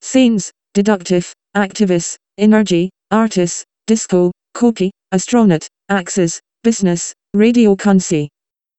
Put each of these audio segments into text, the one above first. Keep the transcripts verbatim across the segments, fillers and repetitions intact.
scenes, deductive, activist, energy, artist, disco, corky, astronaut, axis, business, radio kunci.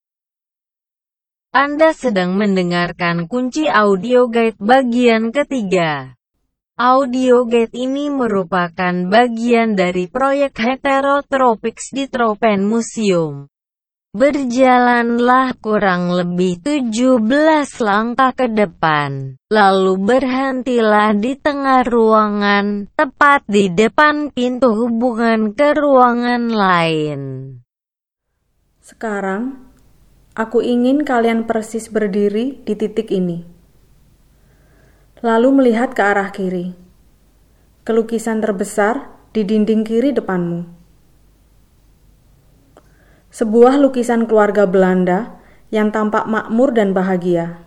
Anda sedang mendengarkan kunci audio guide bagian ketiga. Audio guide ini merupakan bagian dari proyek Heterotropics di Tropen Museum. Berjalanlah kurang lebih tujuh belas langkah ke depan, lalu berhentilah di tengah ruangan, tepat di depan pintu hubungan ke ruangan lain. Sekarang, aku ingin kalian persis berdiri di titik ini. Lalu melihat ke arah kiri. Ke lukisan terbesar di dinding kiri depanmu. Sebuah lukisan keluarga Belanda yang tampak makmur dan bahagia.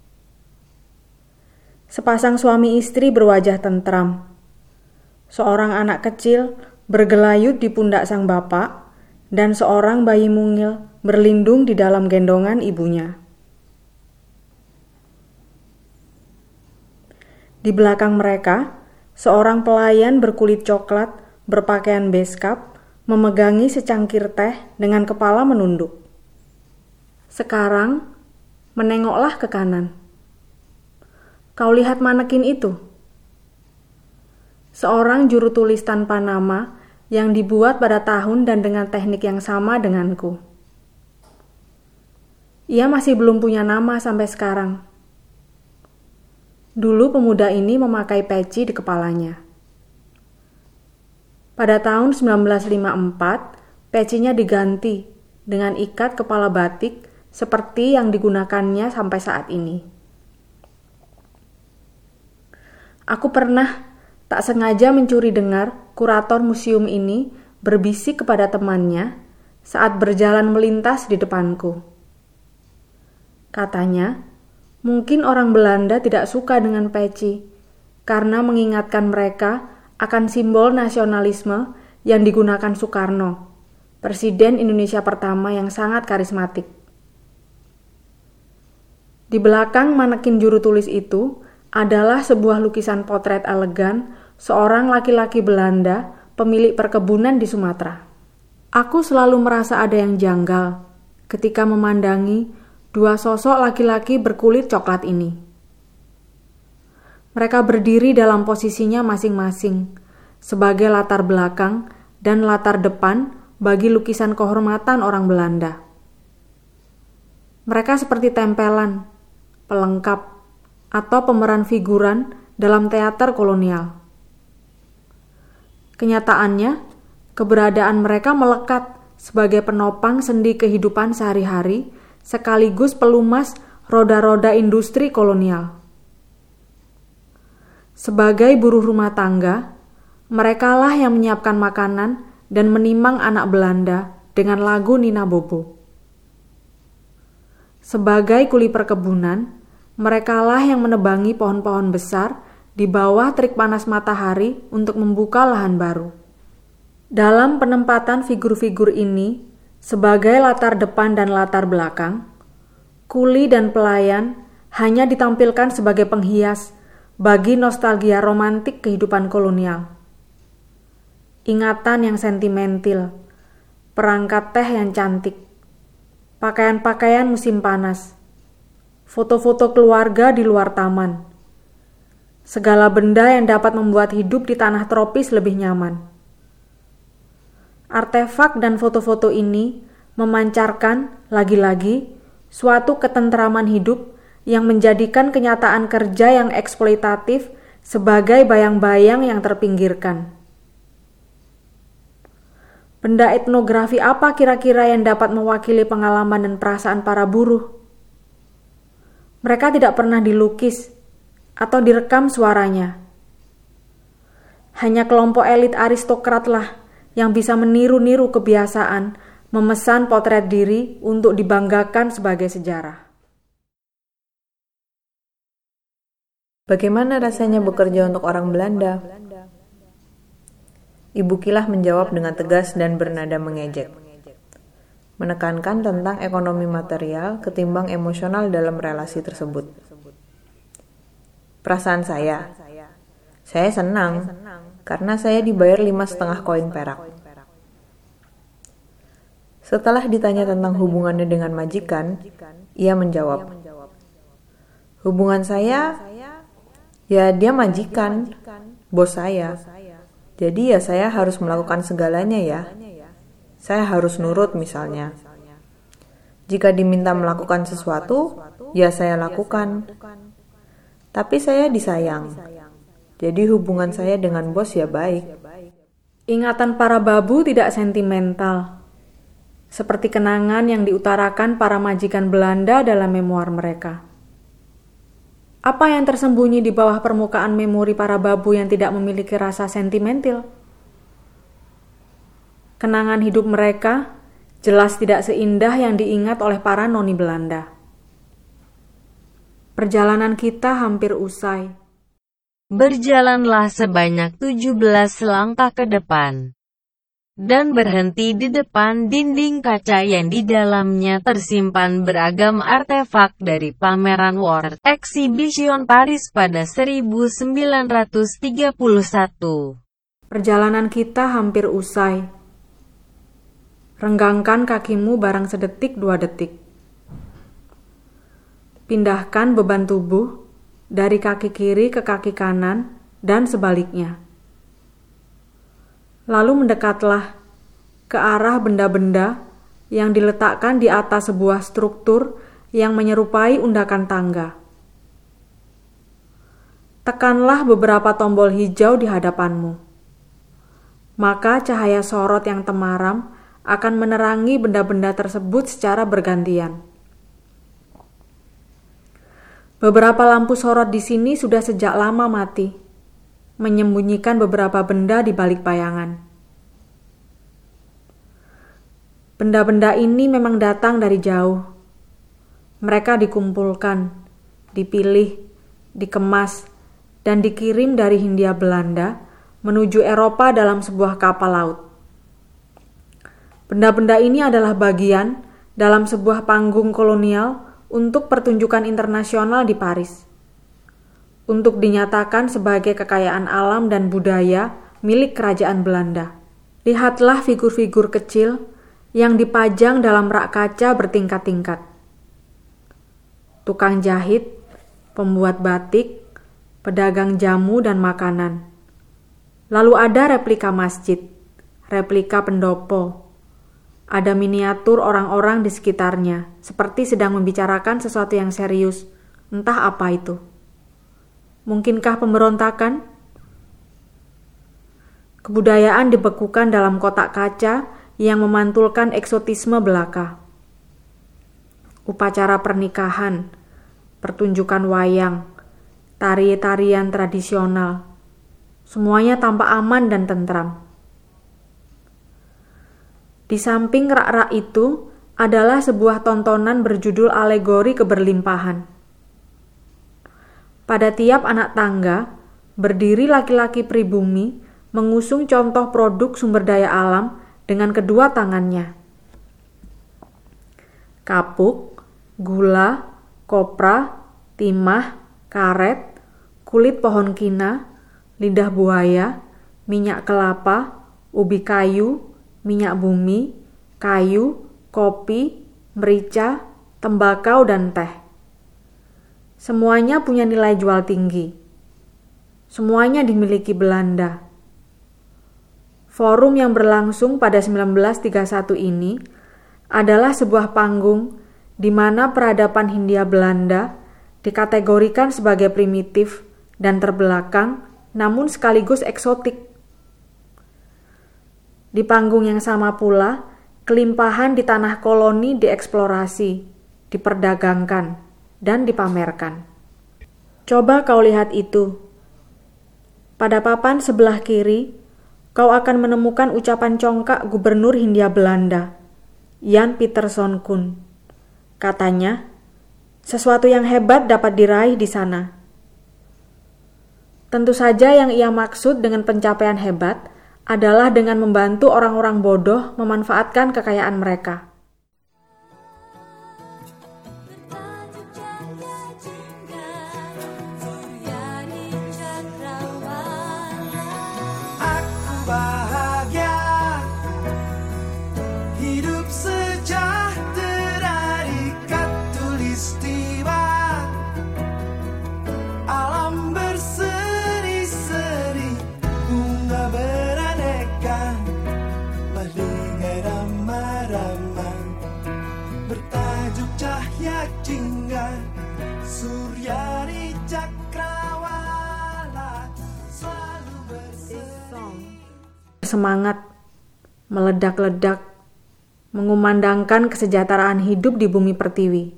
Sepasang suami istri berwajah tentram. Seorang anak kecil bergelayut di pundak sang bapak, dan seorang bayi mungil berlindung di dalam gendongan ibunya. Di belakang mereka, seorang pelayan berkulit coklat berpakaian beskap memegangi secangkir teh dengan kepala menunduk. Sekarang, menengoklah ke kanan. Kau lihat manekin itu? Seorang juru tulis tanpa nama yang dibuat pada tahun dan dengan teknik yang sama denganku. Ia masih belum punya nama sampai sekarang. Dulu pemuda ini memakai peci di kepalanya. Pada tahun sembilan belas lima puluh empat, pecinya diganti dengan ikat kepala batik seperti yang digunakannya sampai saat ini. Aku pernah tak sengaja mencuri dengar kurator museum ini berbisik kepada temannya saat berjalan melintas di depanku. Katanya, mungkin orang Belanda tidak suka dengan peci karena mengingatkan mereka akan simbol nasionalisme yang digunakan Soekarno, Presiden Indonesia pertama yang sangat karismatik. Di belakang manekin juru tulis itu adalah sebuah lukisan potret elegan seorang laki-laki Belanda pemilik perkebunan di Sumatera. Aku selalu merasa ada yang janggal ketika memandangi dua sosok laki-laki berkulit coklat ini. Mereka berdiri dalam posisinya masing-masing, sebagai latar belakang dan latar depan bagi lukisan kehormatan orang Belanda. Mereka seperti tempelan, pelengkap, atau pemeran figuran dalam teater kolonial. Kenyataannya, keberadaan mereka melekat sebagai penopang sendi kehidupan sehari-hari sekaligus pelumas roda-roda industri kolonial. Sebagai buruh rumah tangga, merekalah yang menyiapkan makanan dan menimang anak Belanda dengan lagu Nina Bobo. Sebagai kuli perkebunan, merekalah yang menebangi pohon-pohon besar di bawah terik panas matahari untuk membuka lahan baru. Dalam penempatan figur-figur ini, sebagai latar depan dan latar belakang, kuli dan pelayan hanya ditampilkan sebagai penghias bagi nostalgia romantik kehidupan kolonial. Ingatan yang sentimental, perangkat teh yang cantik, pakaian-pakaian musim panas, foto-foto keluarga di luar taman, segala benda yang dapat membuat hidup di tanah tropis lebih nyaman. Artefak dan foto-foto ini memancarkan, lagi-lagi, suatu ketentraman hidup yang menjadikan kenyataan kerja yang eksploitatif sebagai bayang-bayang yang terpinggirkan. Benda etnografi apa kira-kira yang dapat mewakili pengalaman dan perasaan para buruh? Mereka tidak pernah dilukis atau direkam suaranya. Hanya kelompok elit aristokratlah yang bisa meniru-niru kebiasaan memesan potret diri untuk dibanggakan sebagai sejarah. Bagaimana rasanya bekerja untuk orang Belanda? Ibu Kilah menjawab dengan tegas dan bernada mengejek. Menekankan tentang ekonomi material ketimbang emosional dalam relasi tersebut. Perasaan saya, Saya senang, karena saya dibayar lima setengah koin perak. Setelah ditanya tentang hubungannya dengan majikan, ia menjawab, hubungan saya, ya dia majikan, bos saya. Jadi ya saya harus melakukan segalanya ya. Saya harus nurut misalnya. Jika diminta melakukan sesuatu, ya saya lakukan. Tapi saya disayang. Jadi hubungan saya dengan bos ya baik. Ingatan para babu tidak sentimental, seperti kenangan yang diutarakan para majikan Belanda dalam memoir mereka. Apa yang tersembunyi di bawah permukaan memori para babu yang tidak memiliki rasa sentimental? Kenangan hidup mereka jelas tidak seindah yang diingat oleh para noni Belanda. Perjalanan kita hampir usai. Berjalanlah sebanyak tujuh belas langkah ke depan, dan berhenti di depan dinding kaca yang di dalamnya tersimpan beragam artefak dari pameran World Exhibition Paris pada seribu sembilan ratus tiga puluh satu. Perjalanan kita hampir usai. Renggangkan kakimu barang sedetik dua detik. Pindahkan beban tubuh dari kaki kiri ke kaki kanan dan sebaliknya. Lalu mendekatlah ke arah benda-benda yang diletakkan di atas sebuah struktur yang menyerupai undakan tangga. Tekanlah beberapa tombol hijau di hadapanmu. Maka cahaya sorot yang temaram akan menerangi benda-benda tersebut secara bergantian. Beberapa lampu sorot di sini sudah sejak lama mati, menyembunyikan beberapa benda di balik bayangan. Benda-benda ini memang datang dari jauh. Mereka dikumpulkan, dipilih, dikemas, dan dikirim dari Hindia Belanda menuju Eropa dalam sebuah kapal laut. Benda-benda ini adalah bagian dalam sebuah panggung kolonial untuk pertunjukan internasional di Paris, untuk dinyatakan sebagai kekayaan alam dan budaya milik kerajaan Belanda. Lihatlah figur-figur kecil yang dipajang dalam rak kaca bertingkat-tingkat. Tukang jahit, pembuat batik, pedagang jamu dan makanan. Lalu ada replika masjid, replika pendopo. Ada miniatur orang-orang di sekitarnya, seperti sedang membicarakan sesuatu yang serius. Entah apa itu. Mungkinkah pemberontakan? Kebudayaan dibekukan dalam kotak kaca yang memantulkan eksotisme belaka. Upacara pernikahan, pertunjukan wayang, tari-tarian tradisional, semuanya tampak aman dan tentram. Di samping rak-rak itu adalah sebuah tontonan berjudul Alegori Keberlimpahan. Pada tiap anak tangga, berdiri laki-laki pribumi mengusung contoh produk sumber daya alam dengan kedua tangannya. Kapuk, gula, kopra, timah, karet, kulit pohon kina, lidah buaya, minyak kelapa, ubi kayu, minyak bumi, kayu, kopi, merica, tembakau, dan teh. Semuanya punya nilai jual tinggi. Semuanya dimiliki Belanda. Forum yang berlangsung pada seribu sembilan ratus tiga puluh satu ini adalah sebuah panggung di mana peradaban Hindia Belanda dikategorikan sebagai primitif dan terbelakang, namun sekaligus eksotik. Di panggung yang sama pula, kelimpahan di tanah koloni dieksplorasi, diperdagangkan, dan dipamerkan. Coba kau lihat itu. Pada papan sebelah kiri, kau akan menemukan ucapan congkak Gubernur Hindia Belanda, Jan Pieterszoon Koen. Katanya, sesuatu yang hebat dapat diraih di sana. Tentu saja yang ia maksud dengan pencapaian hebat adalah dengan membantu orang-orang bodoh memanfaatkan kekayaan mereka. semangat, meledak-ledak, mengumandangkan kesejahteraan hidup di bumi pertiwi.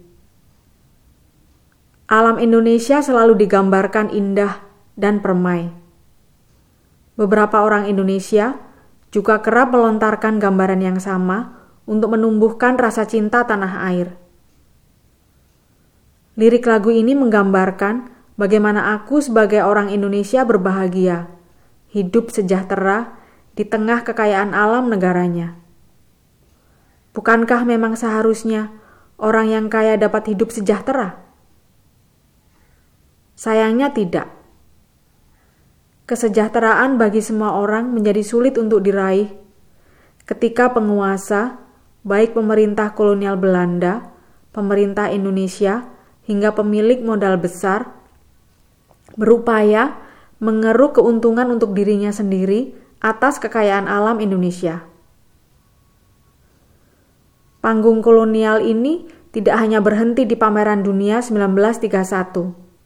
Alam Indonesia selalu digambarkan indah dan permai. Beberapa orang Indonesia juga kerap melontarkan gambaran yang sama untuk menumbuhkan rasa cinta tanah air. Lirik lagu ini menggambarkan bagaimana aku sebagai orang Indonesia berbahagia, hidup sejahtera di tengah kekayaan alam negaranya. Bukankah memang seharusnya orang yang kaya dapat hidup sejahtera? Sayangnya tidak. Kesejahteraan bagi semua orang menjadi sulit untuk diraih ketika penguasa, baik pemerintah kolonial Belanda, pemerintah Indonesia, hingga pemilik modal besar, berupaya mengeruk keuntungan untuk dirinya sendiri atas kekayaan alam Indonesia. Panggung kolonial ini tidak hanya berhenti di pameran dunia seribu sembilan ratus tiga puluh satu.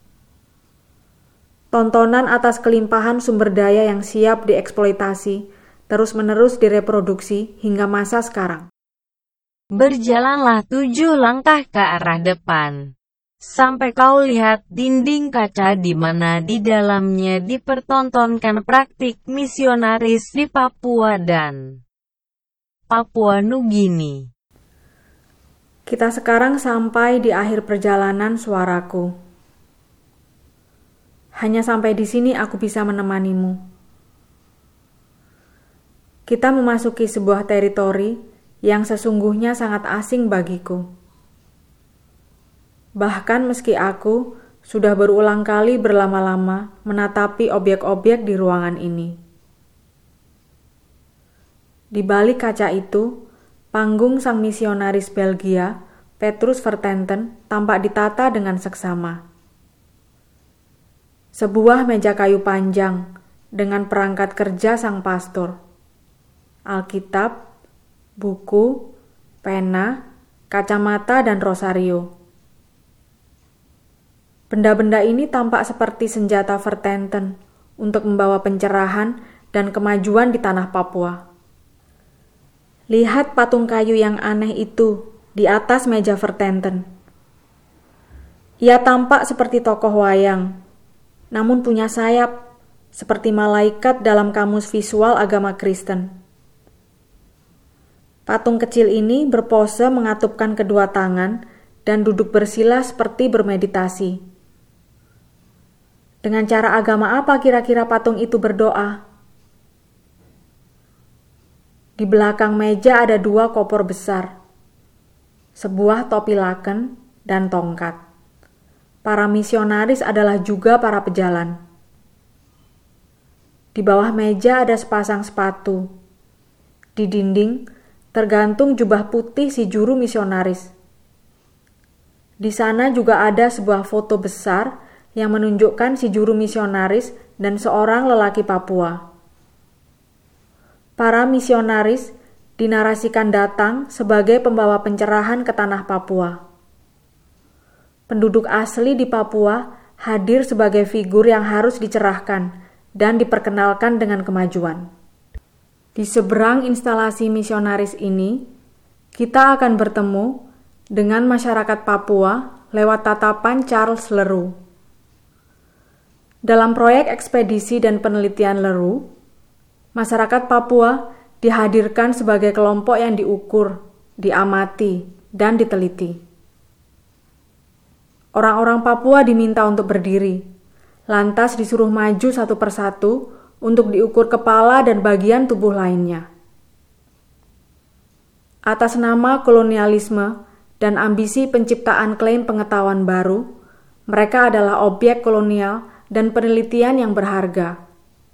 Tontonan atas kelimpahan sumber daya yang siap dieksploitasi terus-menerus direproduksi hingga masa sekarang. Berjalanlah tujuh langkah ke arah depan, sampai kau lihat dinding kaca di mana di dalamnya dipertontonkan praktik misionaris di Papua dan Papua Nugini. Kita sekarang sampai di akhir perjalanan suaraku. Hanya sampai di sini aku bisa menemanimu. Kita memasuki sebuah teritori yang sesungguhnya sangat asing bagiku. Bahkan meski aku sudah berulang kali berlama-lama menatapi objek-objek di ruangan ini. Di balik kaca itu, panggung sang misionaris Belgia, Petrus Vertenten, tampak ditata dengan seksama. Sebuah meja kayu panjang dengan perangkat kerja sang pastor, Alkitab, buku, pena, kacamata, dan rosario. Benda-benda ini tampak seperti senjata Vertenten untuk membawa pencerahan dan kemajuan di tanah Papua. Lihat patung kayu yang aneh itu di atas meja Vertenten. Ia tampak seperti tokoh wayang, namun punya sayap seperti malaikat dalam kamus visual agama Kristen. Patung kecil ini berpose mengatupkan kedua tangan dan duduk bersila seperti bermeditasi. Dengan cara agama apa kira-kira patung itu berdoa? Di belakang meja ada dua kopor besar, sebuah topi laken dan tongkat. Para misionaris adalah juga para pejalan. Di bawah meja ada sepasang sepatu. Di dinding tergantung jubah putih si juru misionaris. Di sana juga ada sebuah foto besar yang menunjukkan si juru misionaris dan seorang lelaki Papua. Para misionaris dinarasikan datang sebagai pembawa pencerahan ke tanah Papua. Penduduk asli di Papua hadir sebagai figur yang harus dicerahkan dan diperkenalkan dengan kemajuan. Di seberang instalasi misionaris ini, kita akan bertemu dengan masyarakat Papua lewat tatapan Charles Leroux. Dalam proyek ekspedisi dan penelitian Leroux, masyarakat Papua dihadirkan sebagai kelompok yang diukur, diamati, dan diteliti. Orang-orang Papua diminta untuk berdiri, lantas disuruh maju satu persatu untuk diukur kepala dan bagian tubuh lainnya. Atas nama kolonialisme dan ambisi penciptaan klaim pengetahuan baru, mereka adalah objek kolonial dan penelitian yang berharga.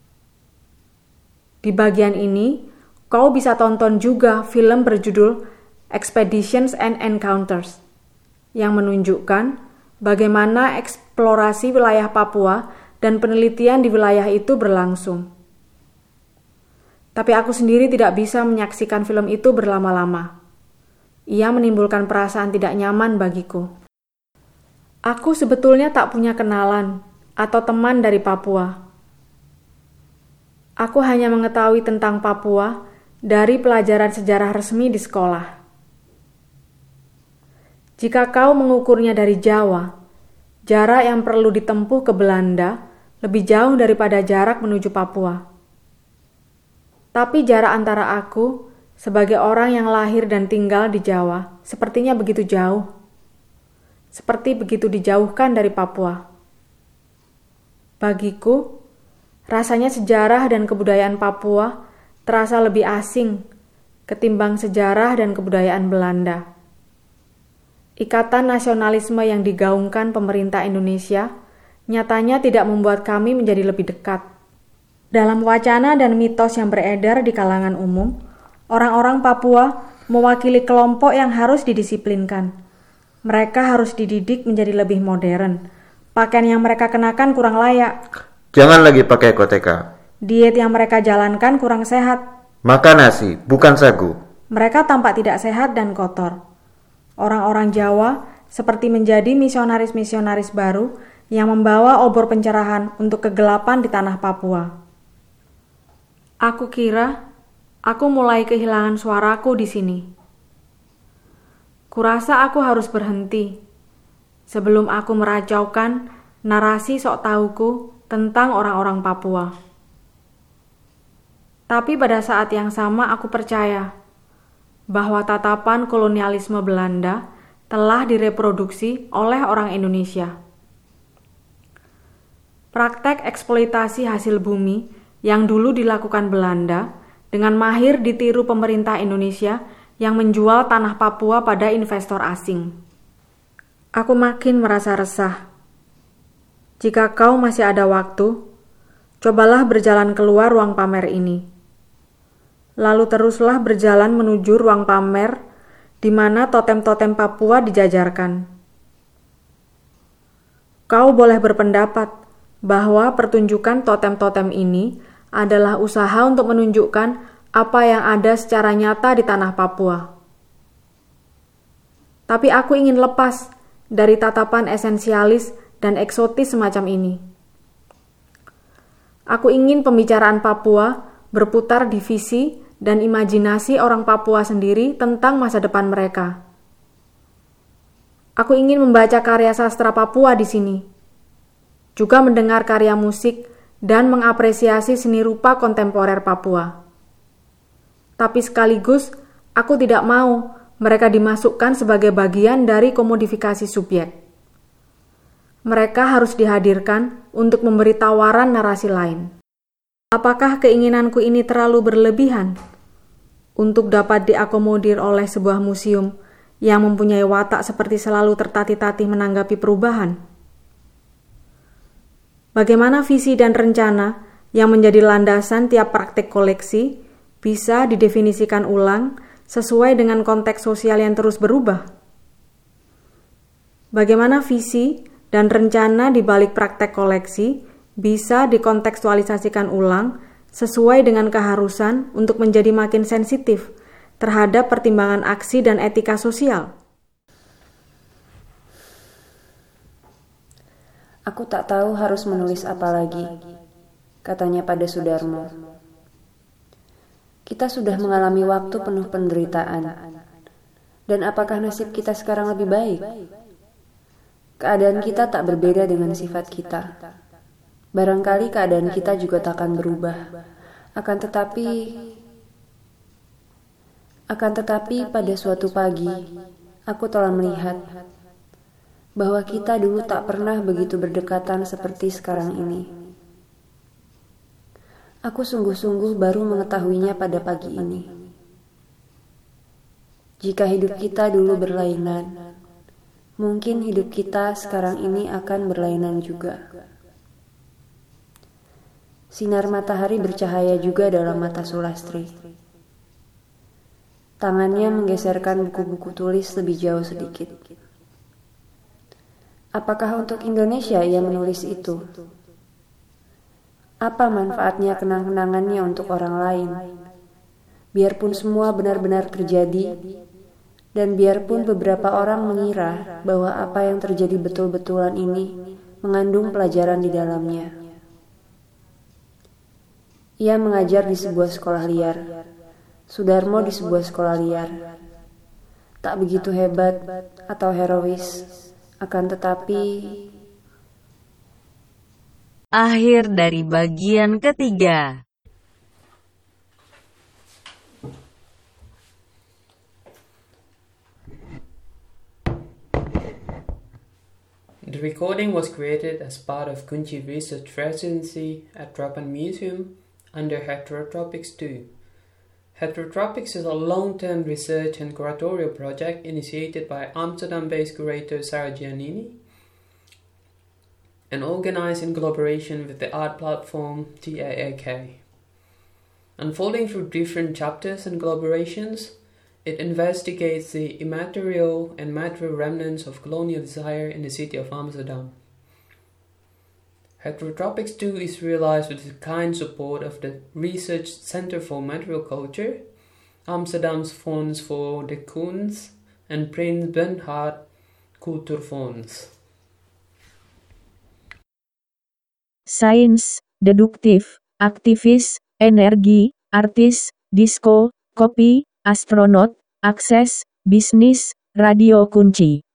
Di bagian ini, kau bisa tonton juga film berjudul Expeditions and Encounters yang menunjukkan bagaimana eksplorasi wilayah Papua dan penelitian di wilayah itu berlangsung. Tapi aku sendiri tidak bisa menyaksikan film itu berlama-lama. Ia menimbulkan perasaan tidak nyaman bagiku. Aku sebetulnya tak punya kenalan atau teman dari Papua. Aku hanya mengetahui tentang Papua dari pelajaran sejarah resmi di sekolah. Jika kau mengukurnya dari Jawa, jarak yang perlu ditempuh ke Belanda lebih jauh daripada jarak menuju Papua. Tapi jarak antara aku sebagai orang yang lahir dan tinggal di Jawa sepertinya begitu jauh. Seperti begitu dijauhkan dari Papua. Bagiku, rasanya sejarah dan kebudayaan Papua terasa lebih asing ketimbang sejarah dan kebudayaan Belanda. Ikatan nasionalisme yang digaungkan pemerintah Indonesia nyatanya tidak membuat kami menjadi lebih dekat. Dalam wacana dan mitos yang beredar di kalangan umum, orang-orang Papua mewakili kelompok yang harus didisiplinkan. Mereka harus dididik menjadi lebih modern. Pakaian yang mereka kenakan kurang layak. Jangan lagi pakai koteka. Diet yang mereka jalankan kurang sehat. Makan nasi, bukan sagu. Mereka tampak tidak sehat dan kotor. Orang-orang Jawa seperti menjadi misionaris-misionaris baru yang membawa obor pencerahan untuk kegelapan di tanah Papua. Aku kira aku mulai kehilangan suaraku di sini. Kurasa aku harus berhenti sebelum aku meracaukan narasi sok tahuku tentang orang-orang Papua. Tapi pada saat yang sama aku percaya bahwa tatapan kolonialisme Belanda telah direproduksi oleh orang Indonesia. Praktek eksploitasi hasil bumi yang dulu dilakukan Belanda dengan mahir ditiru pemerintah Indonesia yang menjual tanah Papua pada investor asing. Aku makin merasa resah. Jika kau masih ada waktu, cobalah berjalan keluar ruang pamer ini. Lalu teruslah berjalan menuju ruang pamer di mana totem-totem Papua dijajarkan. Kau boleh berpendapat bahwa pertunjukan totem-totem ini adalah usaha untuk menunjukkan apa yang ada secara nyata di tanah Papua. Tapi aku ingin lepas dari tatapan esensialis dan eksotis semacam ini. Aku ingin pembicaraan Papua berputar di visi dan imajinasi orang Papua sendiri tentang masa depan mereka. Aku ingin membaca karya sastra Papua di sini, juga mendengar karya musik dan mengapresiasi seni rupa kontemporer Papua. Tapi sekaligus, aku tidak mau mereka dimasukkan sebagai bagian dari komodifikasi subjek. Mereka harus dihadirkan untuk memberi tawaran narasi lain. Apakah keinginanku ini terlalu berlebihan untuk dapat diakomodir oleh sebuah museum yang mempunyai watak seperti selalu tertatih-tatih menanggapi perubahan? Bagaimana visi dan rencana yang menjadi landasan tiap praktik koleksi bisa didefinisikan ulang sesuai dengan konteks sosial yang terus berubah? Bagaimana visi dan rencana di balik praktek koleksi bisa dikontekstualisasikan ulang sesuai dengan keharusan untuk menjadi makin sensitif terhadap pertimbangan aksi dan etika sosial? Aku tak tahu harus menulis apa lagi, katanya pada Sudarmo. Kita sudah mengalami waktu penuh penderitaan. Dan apakah nasib kita sekarang lebih baik? Keadaan kita tak berbeda dengan sifat kita. Barangkali keadaan kita juga takkan berubah. Akan tetapi, akan tetapi pada suatu pagi, aku telah melihat bahwa kita dulu tak pernah begitu berdekatan seperti sekarang ini. Aku sungguh-sungguh baru mengetahuinya pada pagi ini. Jika hidup kita dulu berlainan, mungkin hidup kita sekarang ini akan berlainan juga. Sinar matahari bercahaya juga dalam mata Sulastri. Tangannya menggeserkan buku-buku tulis lebih jauh sedikit. Apakah untuk Indonesia ia menulis itu? Apa manfaatnya kenang-kenangannya untuk orang lain? Biarpun semua benar-benar terjadi, dan biarpun beberapa orang mengira bahwa apa yang terjadi betul-betulan ini mengandung pelajaran di dalamnya. Ia mengajar di sebuah sekolah liar. Sudarmo di sebuah sekolah liar. Tak begitu hebat atau herois, akan tetapi Akhir dari bagian ketiga. The recording was created as part of Kunci Research Residency at Tropen Museum under Heterotropics two. Heterotropics is a long-term research and curatorial project initiated by Amsterdam-based curator Sarah Giannini and organized in collaboration with the art platform T A A K. Unfolding through different chapters and collaborations, it investigates the immaterial and material remnants of colonial desire in the city of Amsterdam. Heterotropics two is realized with the kind support of the Research Center for Material Culture, Amsterdam's Fonds for de Kunst, and Prins Bernhard Kulturfonds. Sains, deduktif, aktivis, energi, artis, disko, kopi, astronot, akses, bisnis, radio kunci.